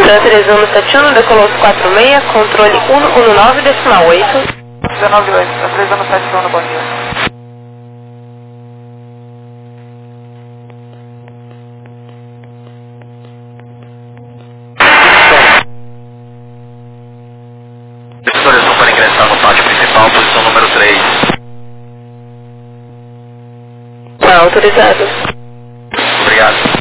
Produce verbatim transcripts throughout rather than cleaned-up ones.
três um sete um, decolou quatro seis, controle um um nove, decimal oito. dezenove oito, três um sete um, bom dia. Autorização para ingressar no pátio principal, posição número três. Tá, autorizado. Obrigado.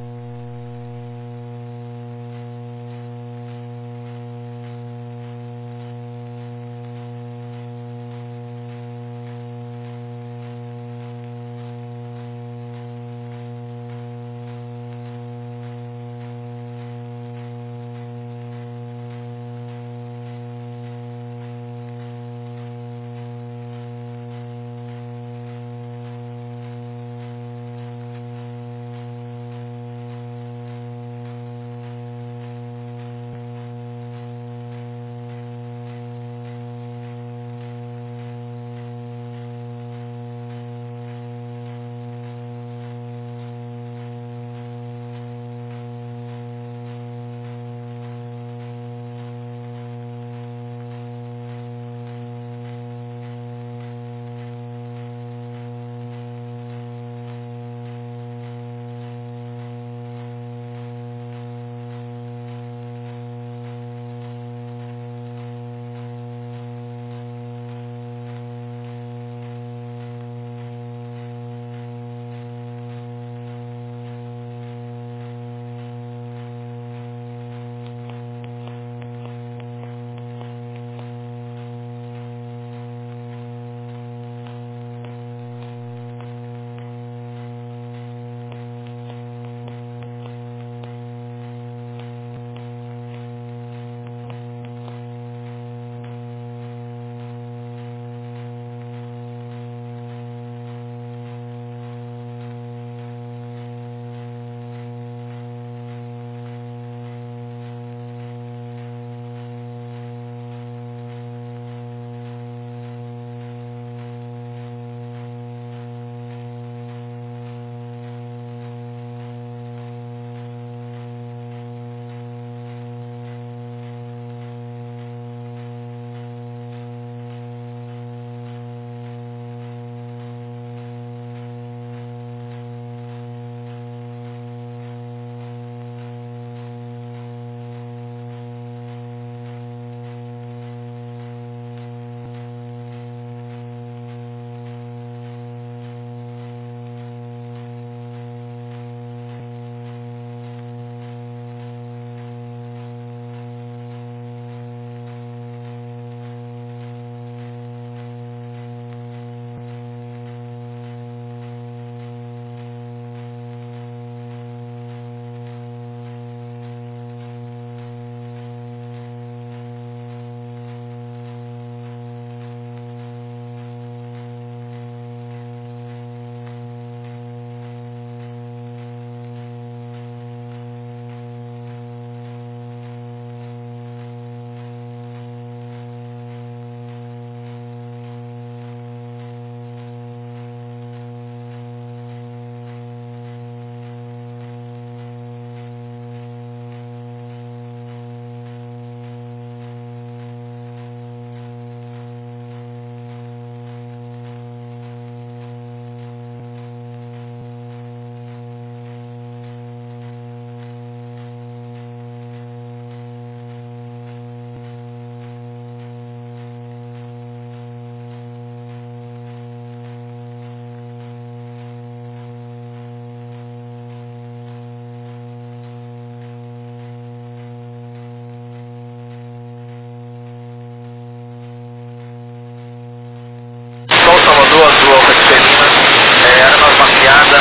Salvador, Azul, Alta de Felina, é, Armas Mafiada,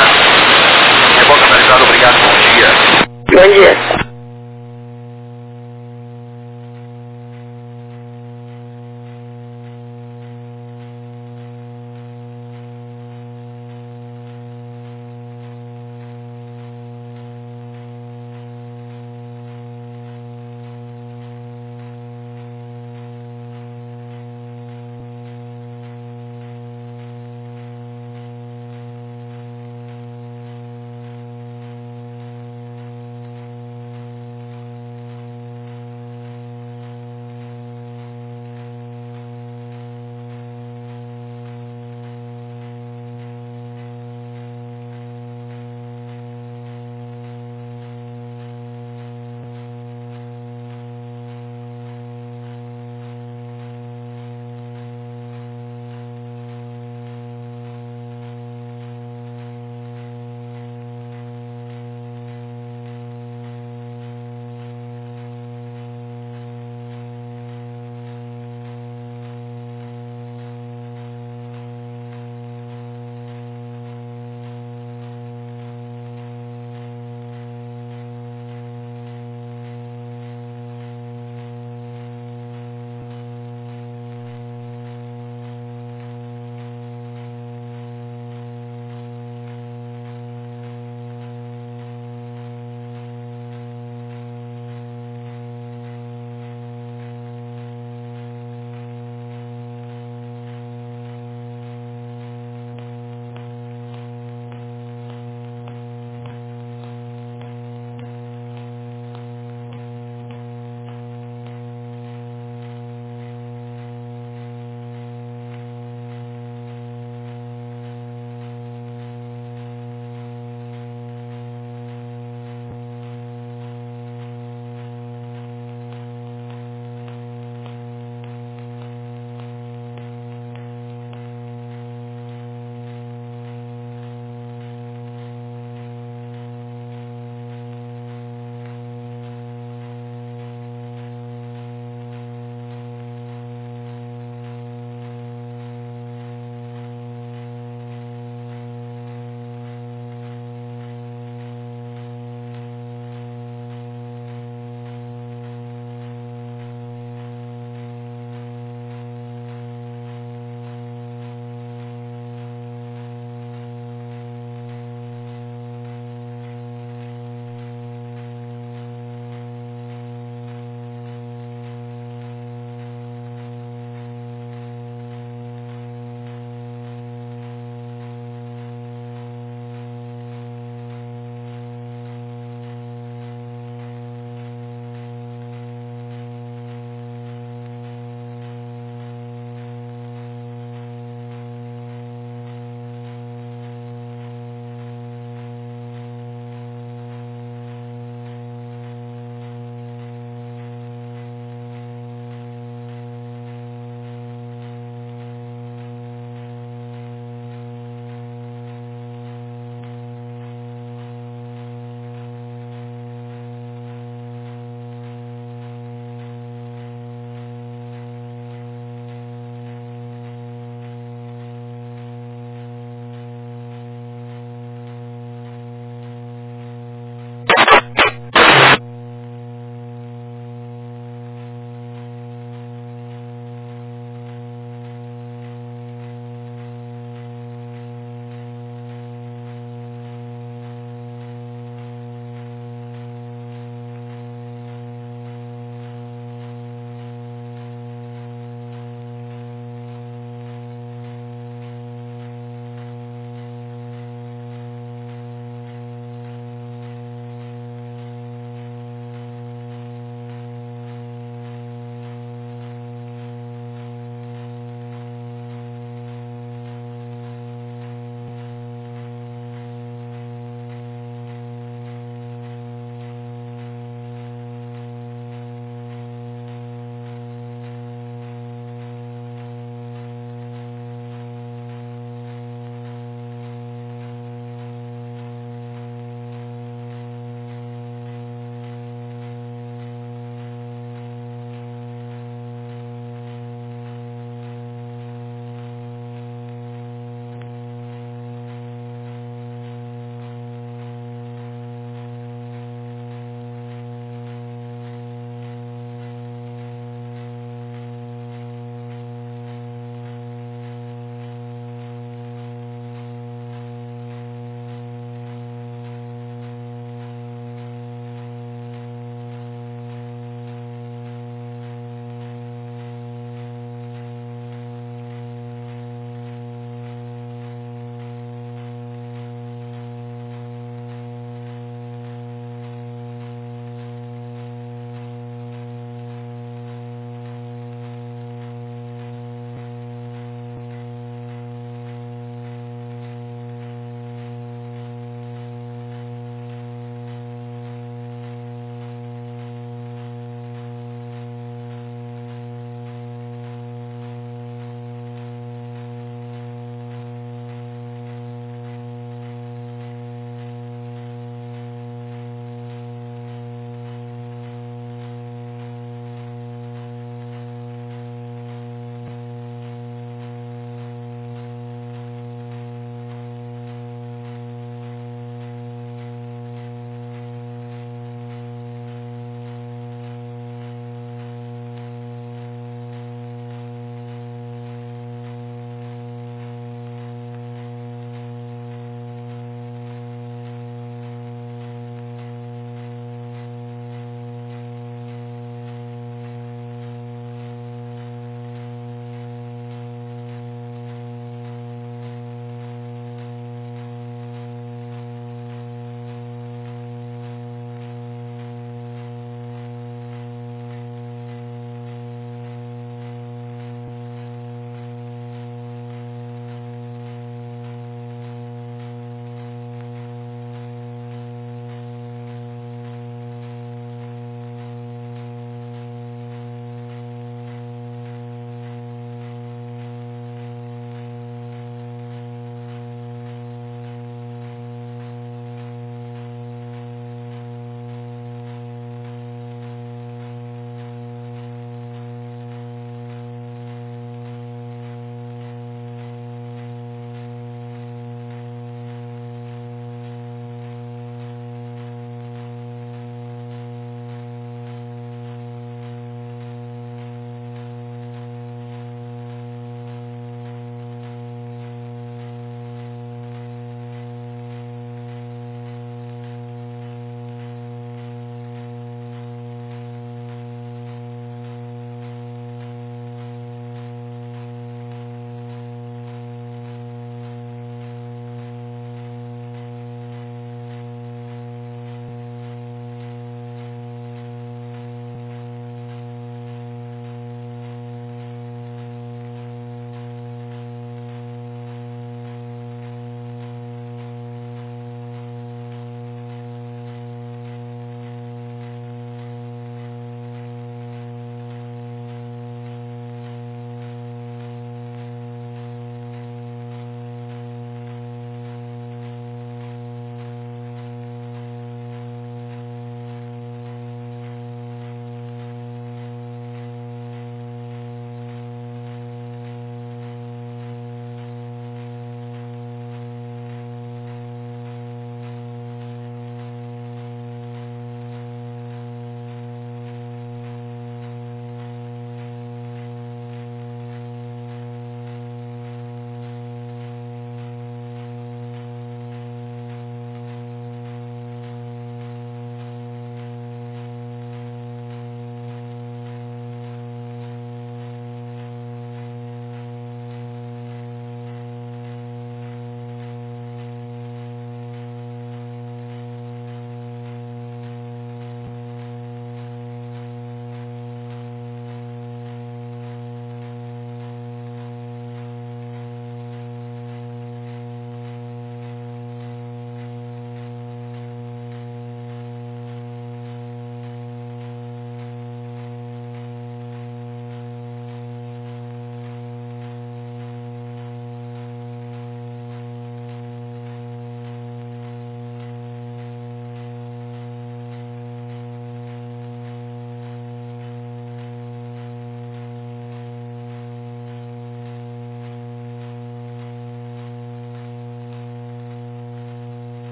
reboque analisado, obrigado, bom dia. Bom dia.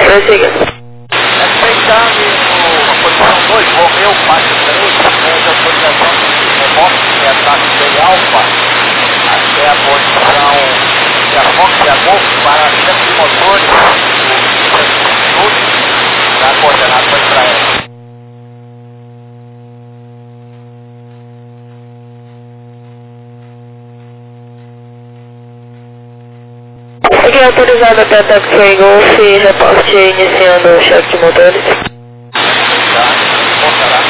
Prossiga. Respeitando a posição dois, Romeu quatro três, com a autorização de remoto de ataque de Alfa até a posição de a Fox e a Golf para centro de motores do minutos da coordenada para ela. Aqui é autorizado até Taxi Golf e reporte iniciando o chefe de motores. Tá, voltará.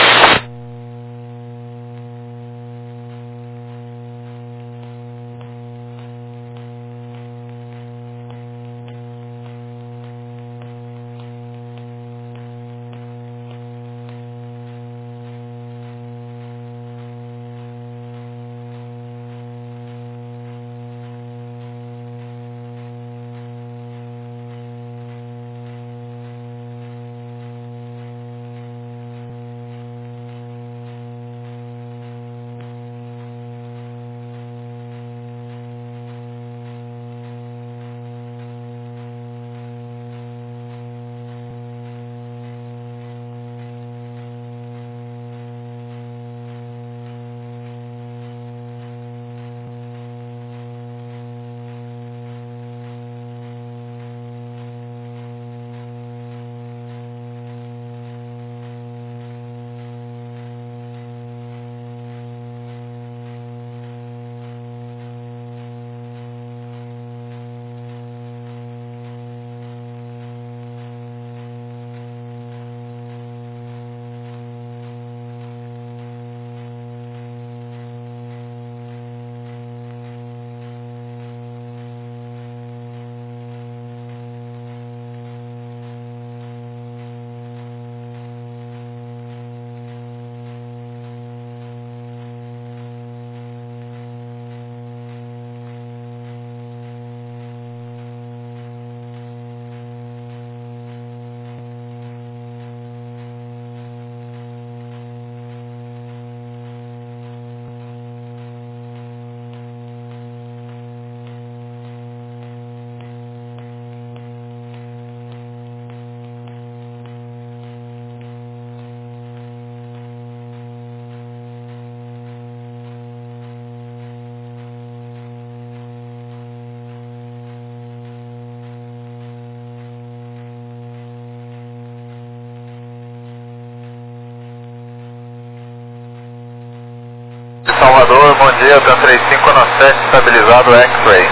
Salvador, bom dia, Tan três cinco no sete, estabilizado X-Ray.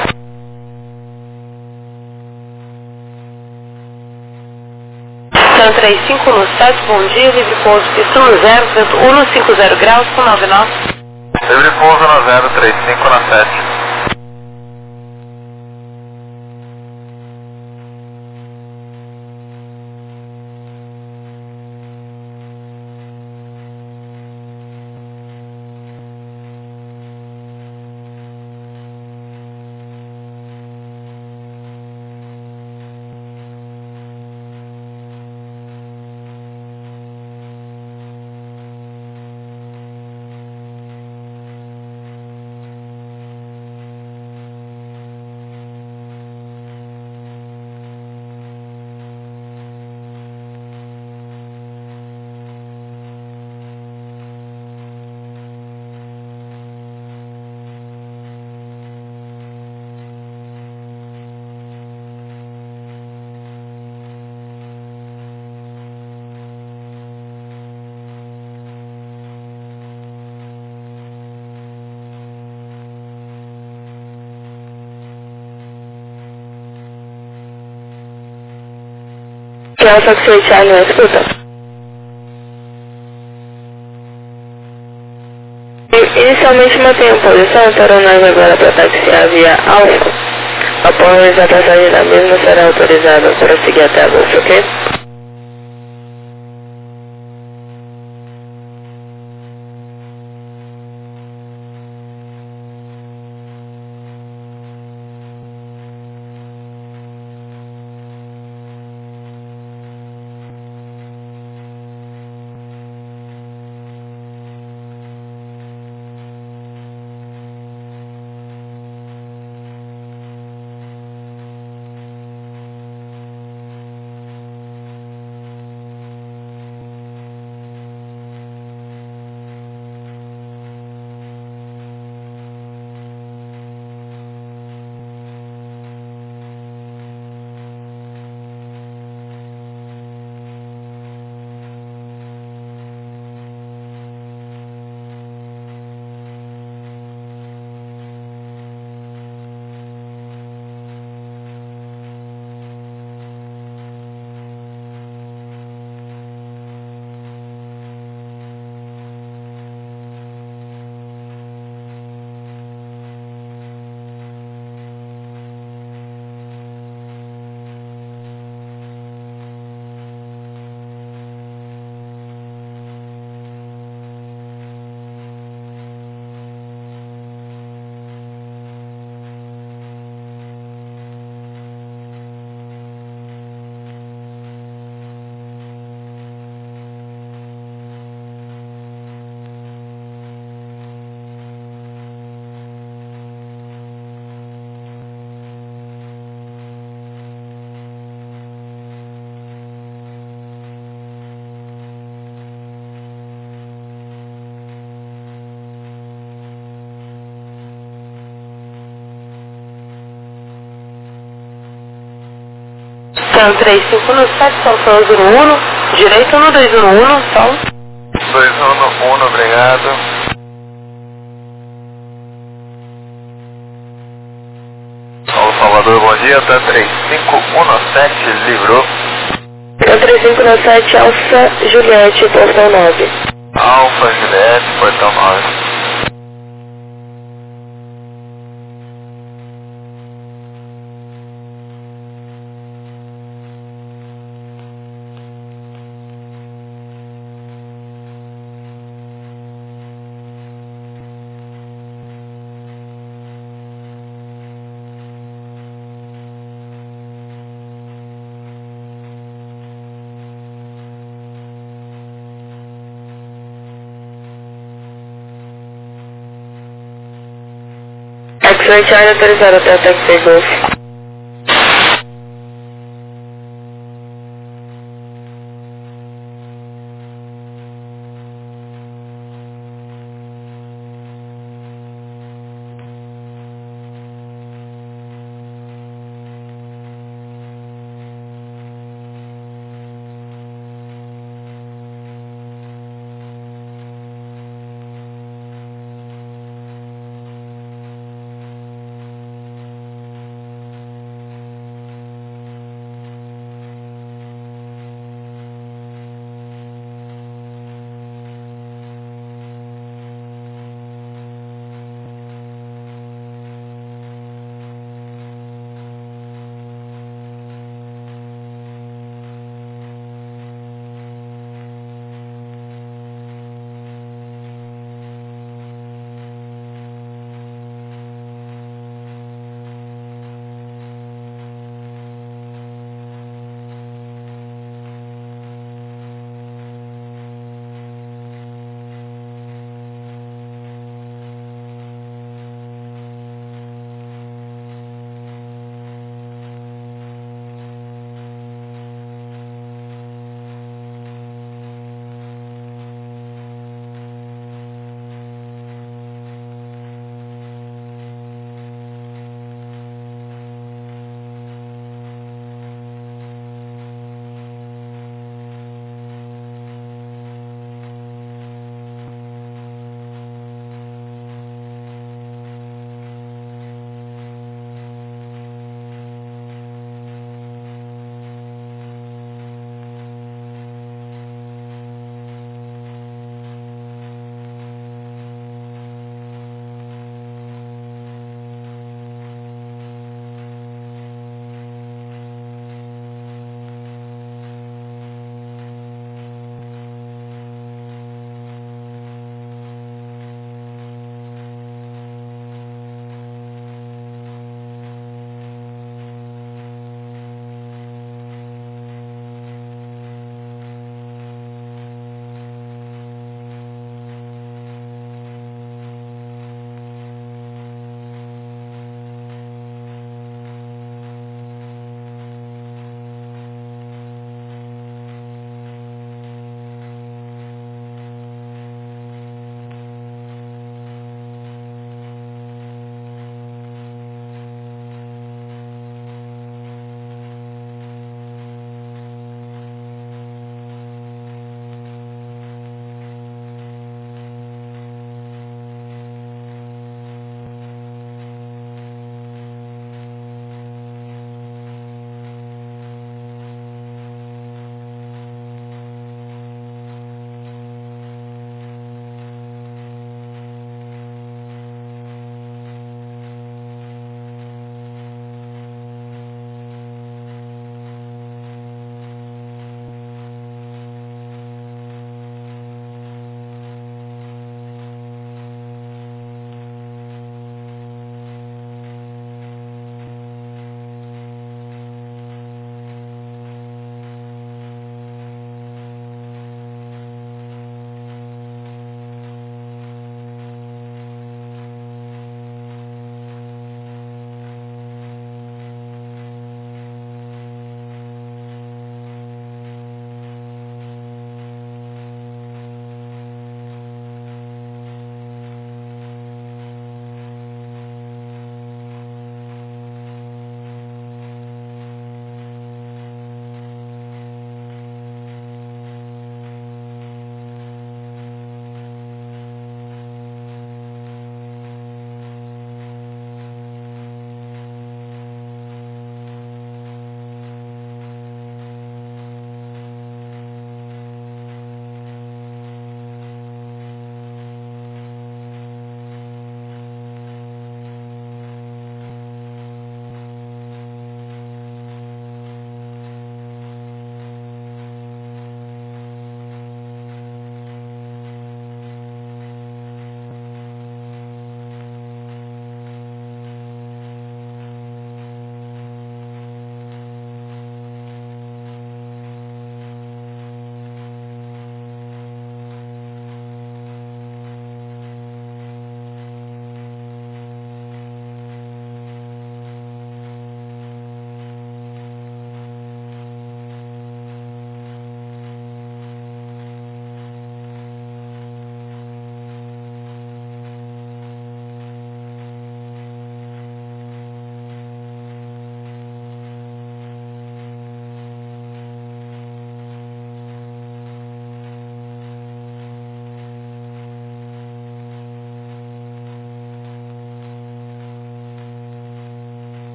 Tan três cinco no sete, bom dia, livre pouso, pista no zero, vento um cinco zero graus com nove nove. Livre pouso no zero três cinco no sete. Que Alfa X-Ray Charlie, não escuta. Inicialmente mantém a posição, tornando agora para taxiar via Alfa. Após a passagem da mesma será autorizada para seguir até a Golf, ok? Então, três cinco no sete, Salsa zero um, direito no dois um um, Sal. dois um um, obrigado. Paulo Salvador, bom dia, tá três cinco um sete, livrou. Então, três cinco no sete, Alfa Juliette, portão nove. Alfa Juliette, portão nove. X-Ray Charlie autorizado até o Taxi Golf.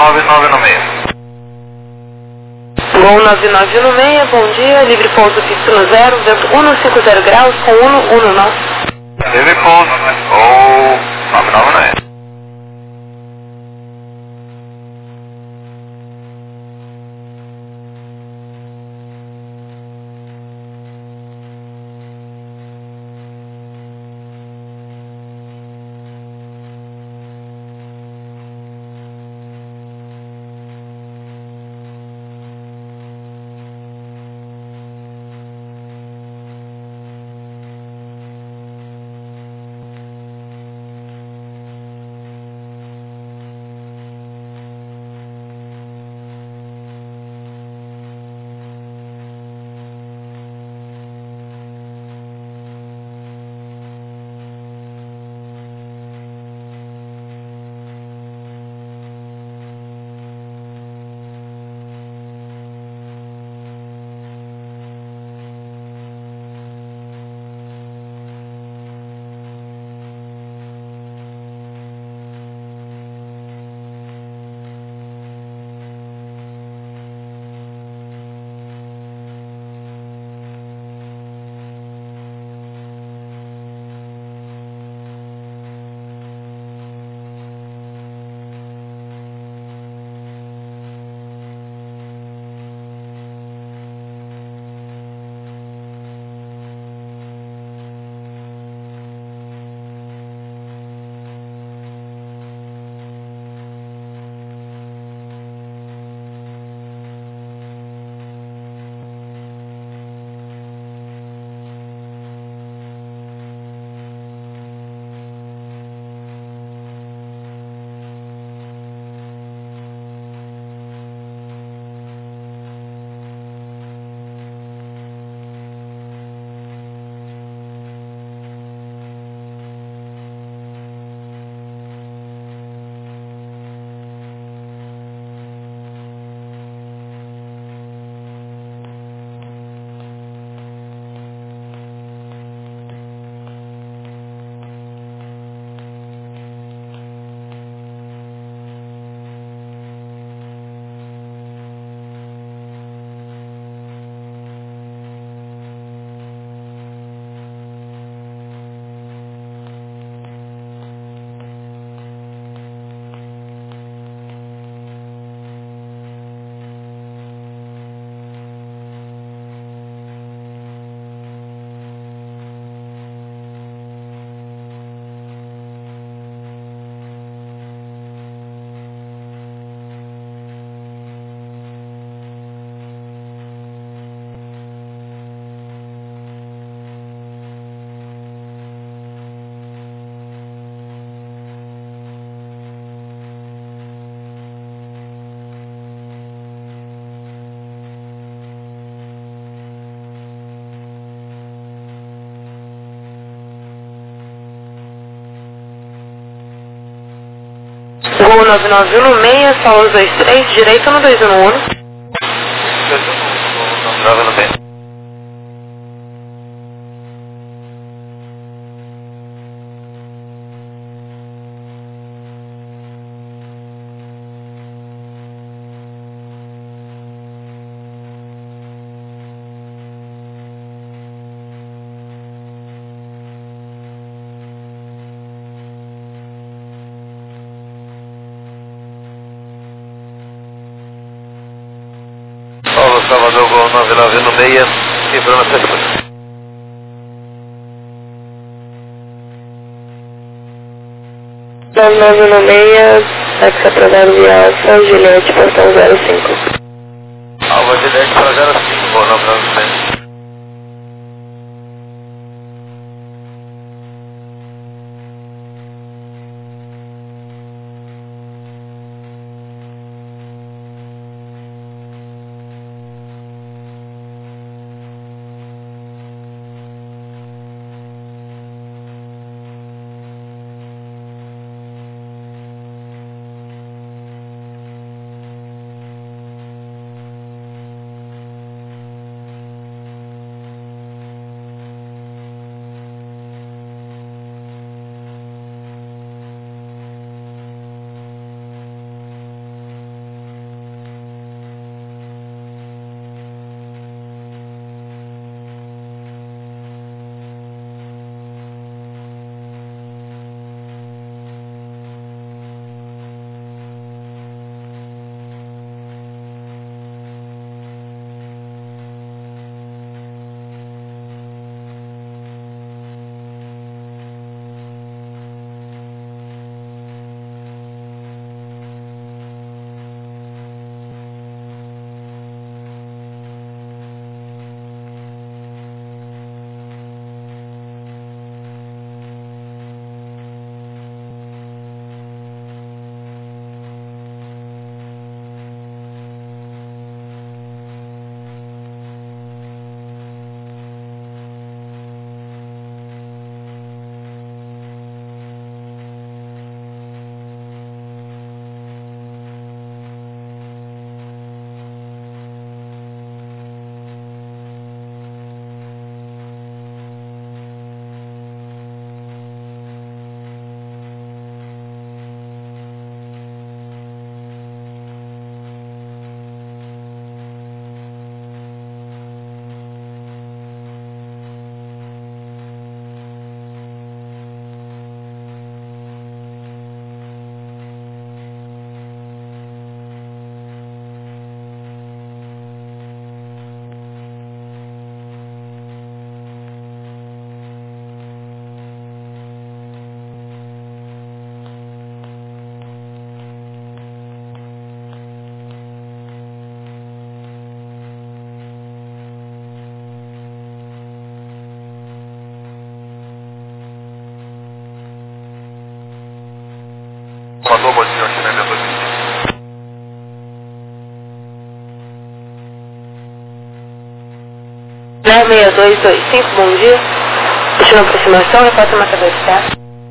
nove nove no meio. Gol nove nove no meio, bom dia, livre pouso pista zero, vento cento e cinquenta graus com cento e dezesseis. Livre pouso, ou nove nove no meio. Gol nove nove um no meio, só os dois três, direito no dois um um. nove nove no meio. Paulo Salvador, gol nove nove no meio, informação. nove nove no meio, táxi atrasado via São Juliette, portão zero cinco. Alva Juliette para zero cinco, gol nove nove no meio. Zé seis dois dois cinco, bom dia. Última aproximação, repassa uma cabeça.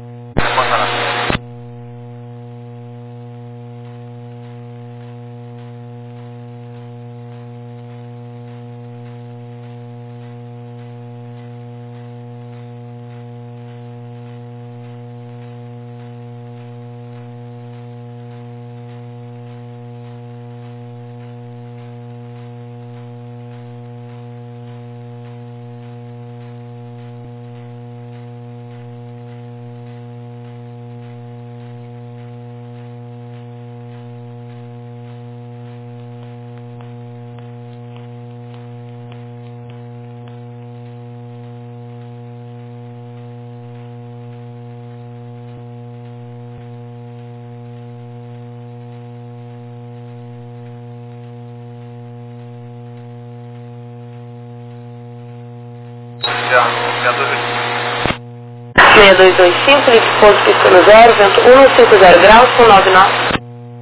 seis dois dois cinco, ponto piscando zero, vento um cinco zero graus, com nove nove.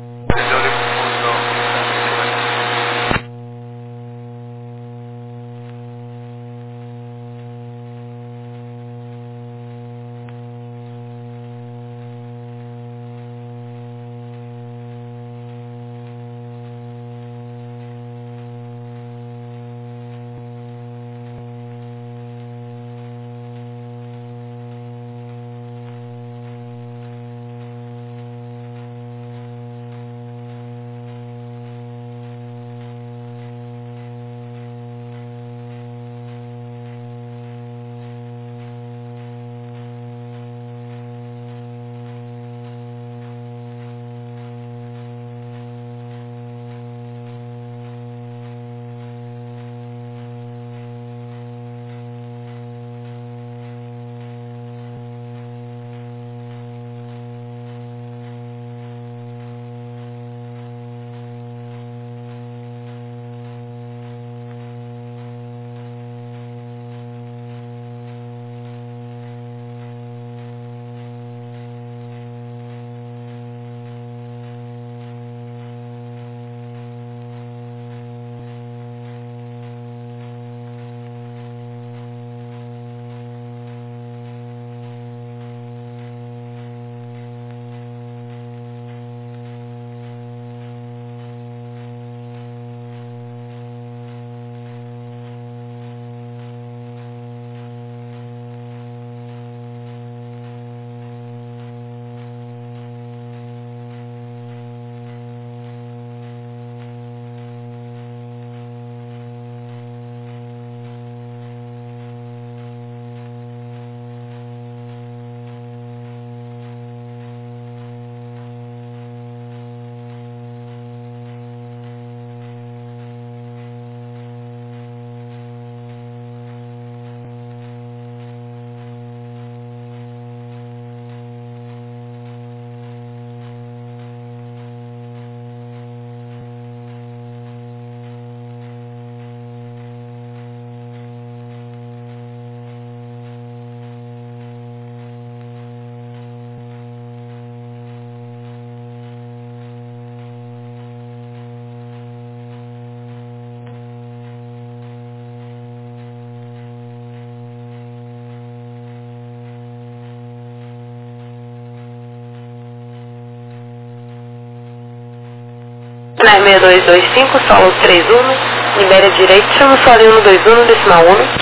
seis dois dois cinco, solo três um, libera direito, chama o solo um dois um, decimal um.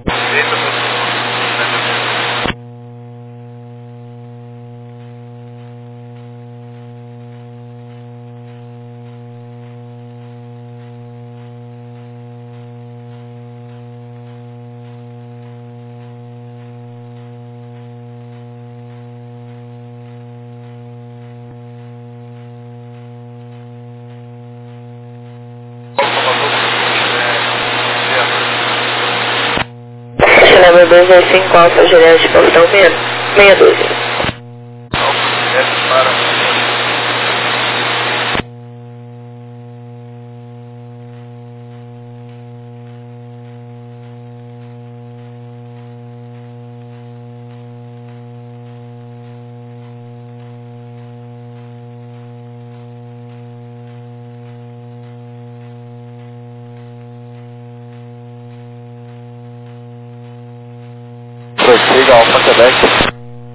Chama dois dois cinco, alfa, Juliana de Paulistão, meia dúzia. Quebec.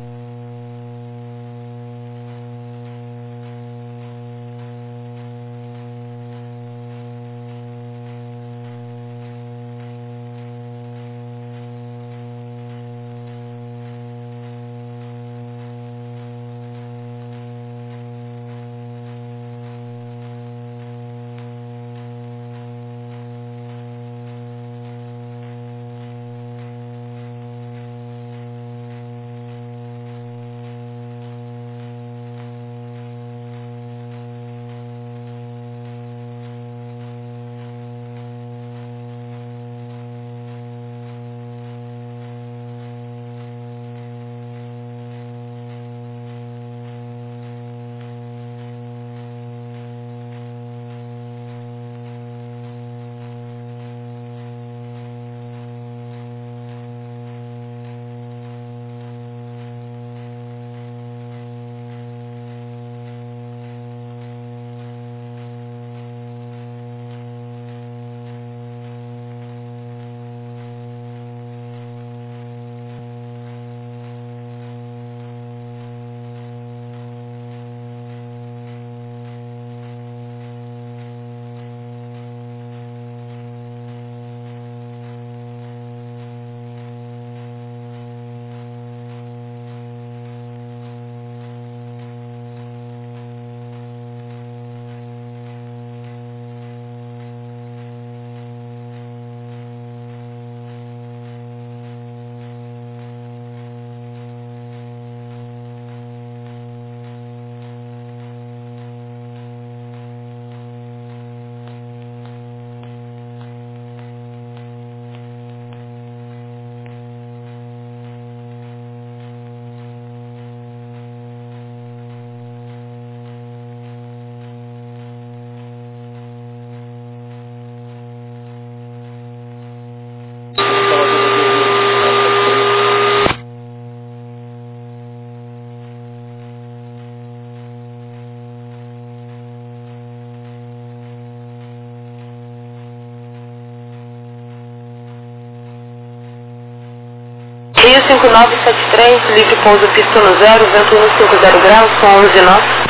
Rio cinco nove sete três, livre pouso pista no zero, vento um cinco zero graus, com onze nós.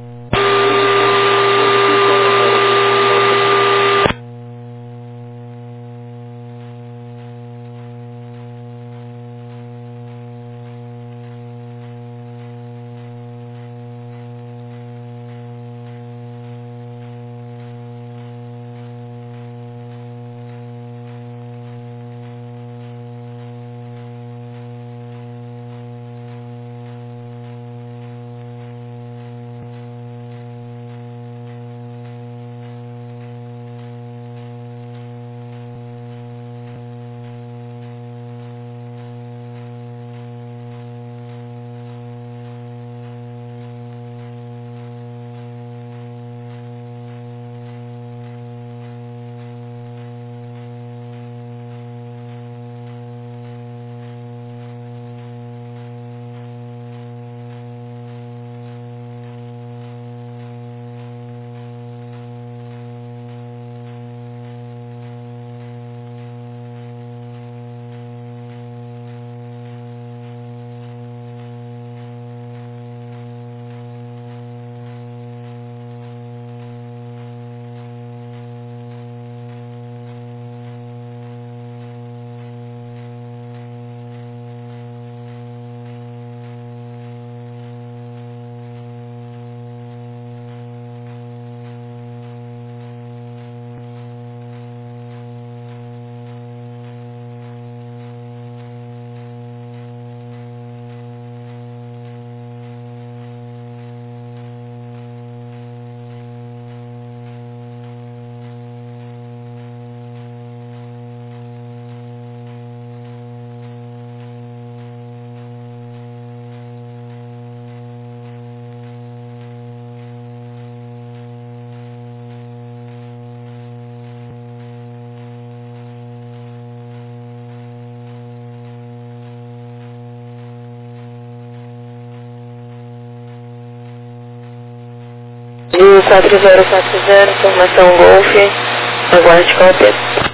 Rio quatro zero quatro zero, formação Golf, aguarde cópia.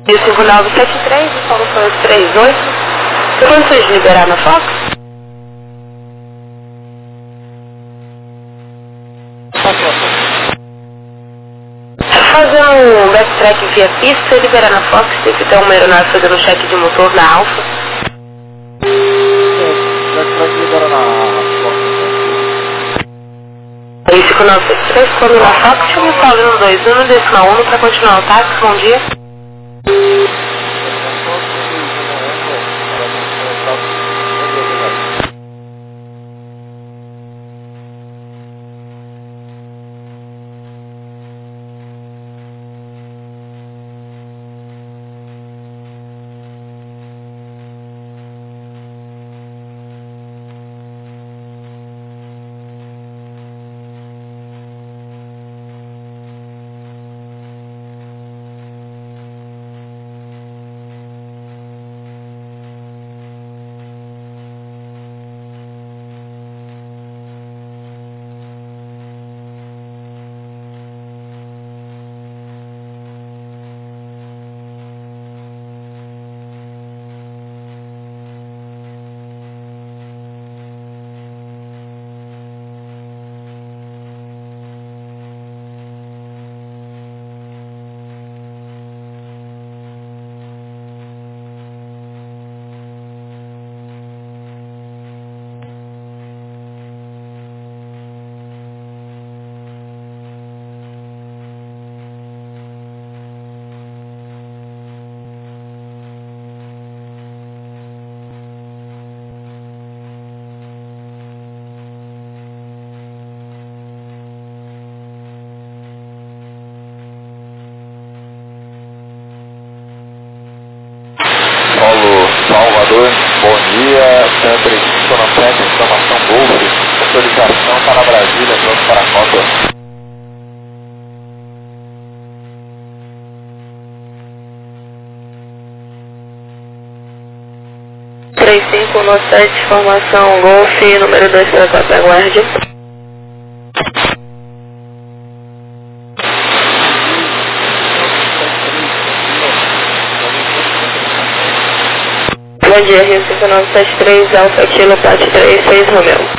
E cinco nove sete três, o solo foi três oito. Tem condições de liberar na Fox? Fazer um backtrack via pista e liberar na Fox, tem que ter uma aeronave fazendo um check de motor na Alfa. Backtrack libera na Fox. Aí cinco nove sete três, quando na Fox, chama o Paulo um dois um, decimal um para continuar o táxi, bom dia. Paulo Salvador, bom dia, cento e trinta e cinco na sete, informação Golf, autorização para Brasília, pronto para a Copa. três cinco no sete, formação Golf, número dois para quatro, aguarde. Bom dia, Rio cinco nove sete três, Alfa Kilo, Pat três seis, Romeu.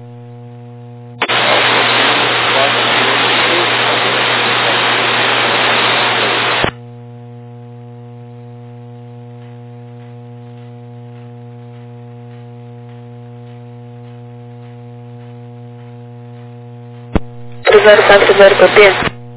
zero quatro zero copia.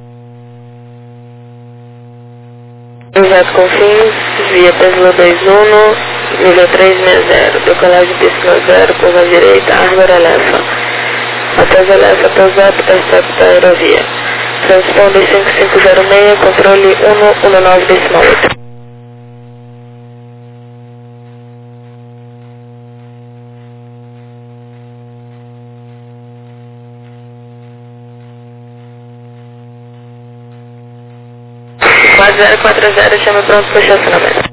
Exato Confins, via Tesla dois um, nível três seis zero, decolagem pista zero, curva direita, Árvore Alefa. Após Alefa, pousar, intercepta aerovia. Transponder cinco cinco zero seis, controle um um nove decimal oito. quatro zero quatro zero, chama pronto para estacionamento.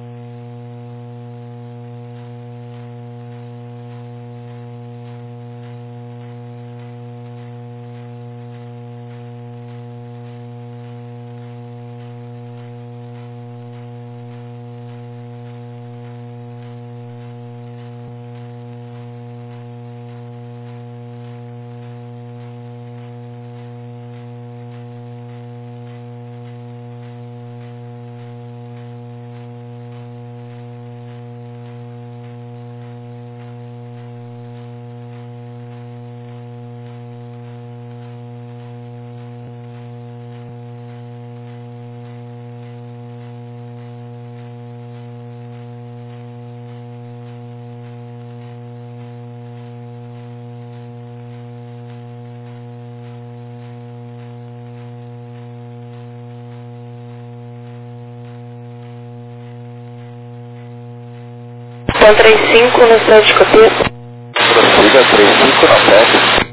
três cinco no sete, copia. Prossiga três cinco na sete.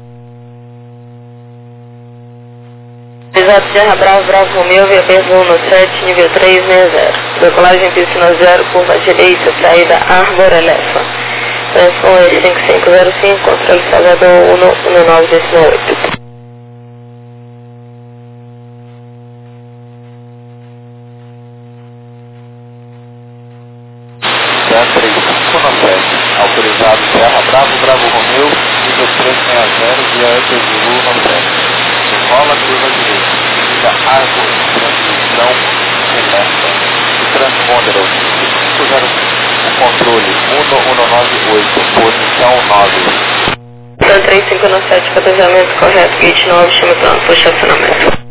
Exato, Serra Bravo, Bravo Romeu, via Benzo um no sete, nível três seis zero. Decolagem pista zero, curva direita, saída Árvore Alefa. Transponder cinco cinco zero cinco, controle Salvador um um nove decimal oito. zero três cinco nove sete. Autorizado Serra Bravo, Bravo Romeu, nível três seis zero, via Upper Zulu nove sete. Decola, curva direita. Liga Argo, transmissão remessa. O transponder é o cinco cinco zero cinco. O controle um um nove oito, posição nove. Então três cinco nove sete, cadastramento correto, gate nove, chama plano por estacionamento.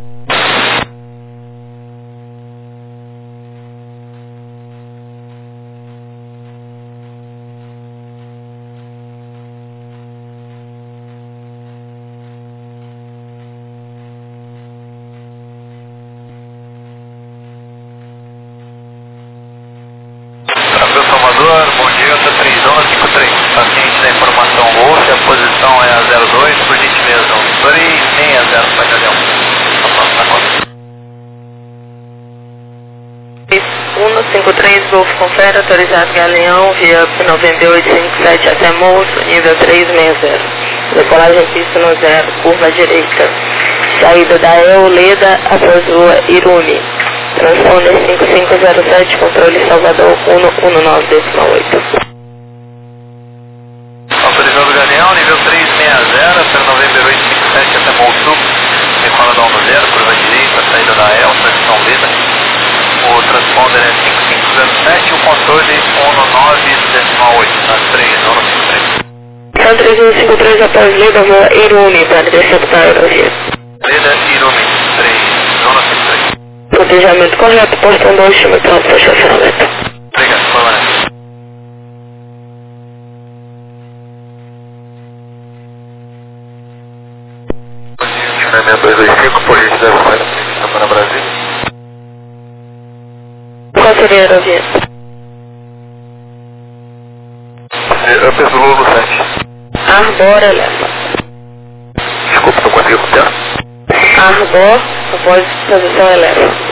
Salvador, bom dia, tá três um cinco três. Paciente da informação roxa, a posição é a zero dois, por gentileza, três seis zero, batalhão. um cinco três, Golf Confere, autorizado Galeão, via nove oito cinco sete até Moço, nível três seis zero. Decolagem pista no zero, curva direita. Saída da Euleda após rua Irumi. Transponder cinco cinco zero sete, controle Salvador um um nove oito. Autorizado Galeão, nível três seis zero, até nove oito cinco sete até Moço. Decola da um zero, curva direita, saída da El, tradição Leda. O transponder é cinco cinco zero sete, o controle um nove oito, na três um cinco três. São três um cinco três após Leda, rua Irumi, para receptar a aerovia. Leda Irumi, três um cinco três. Protejamento correto, portão dois, chama plano por estacionamento. Obrigado, Colorado. Estacionamento dois dois cinco, por gentileza, vai na frente, para Brasília. Qual seria a aerovia? Upper Zulu no sete. Arbora, leva. Desculpa, não consegui copiar. Arbor, após posição eleva.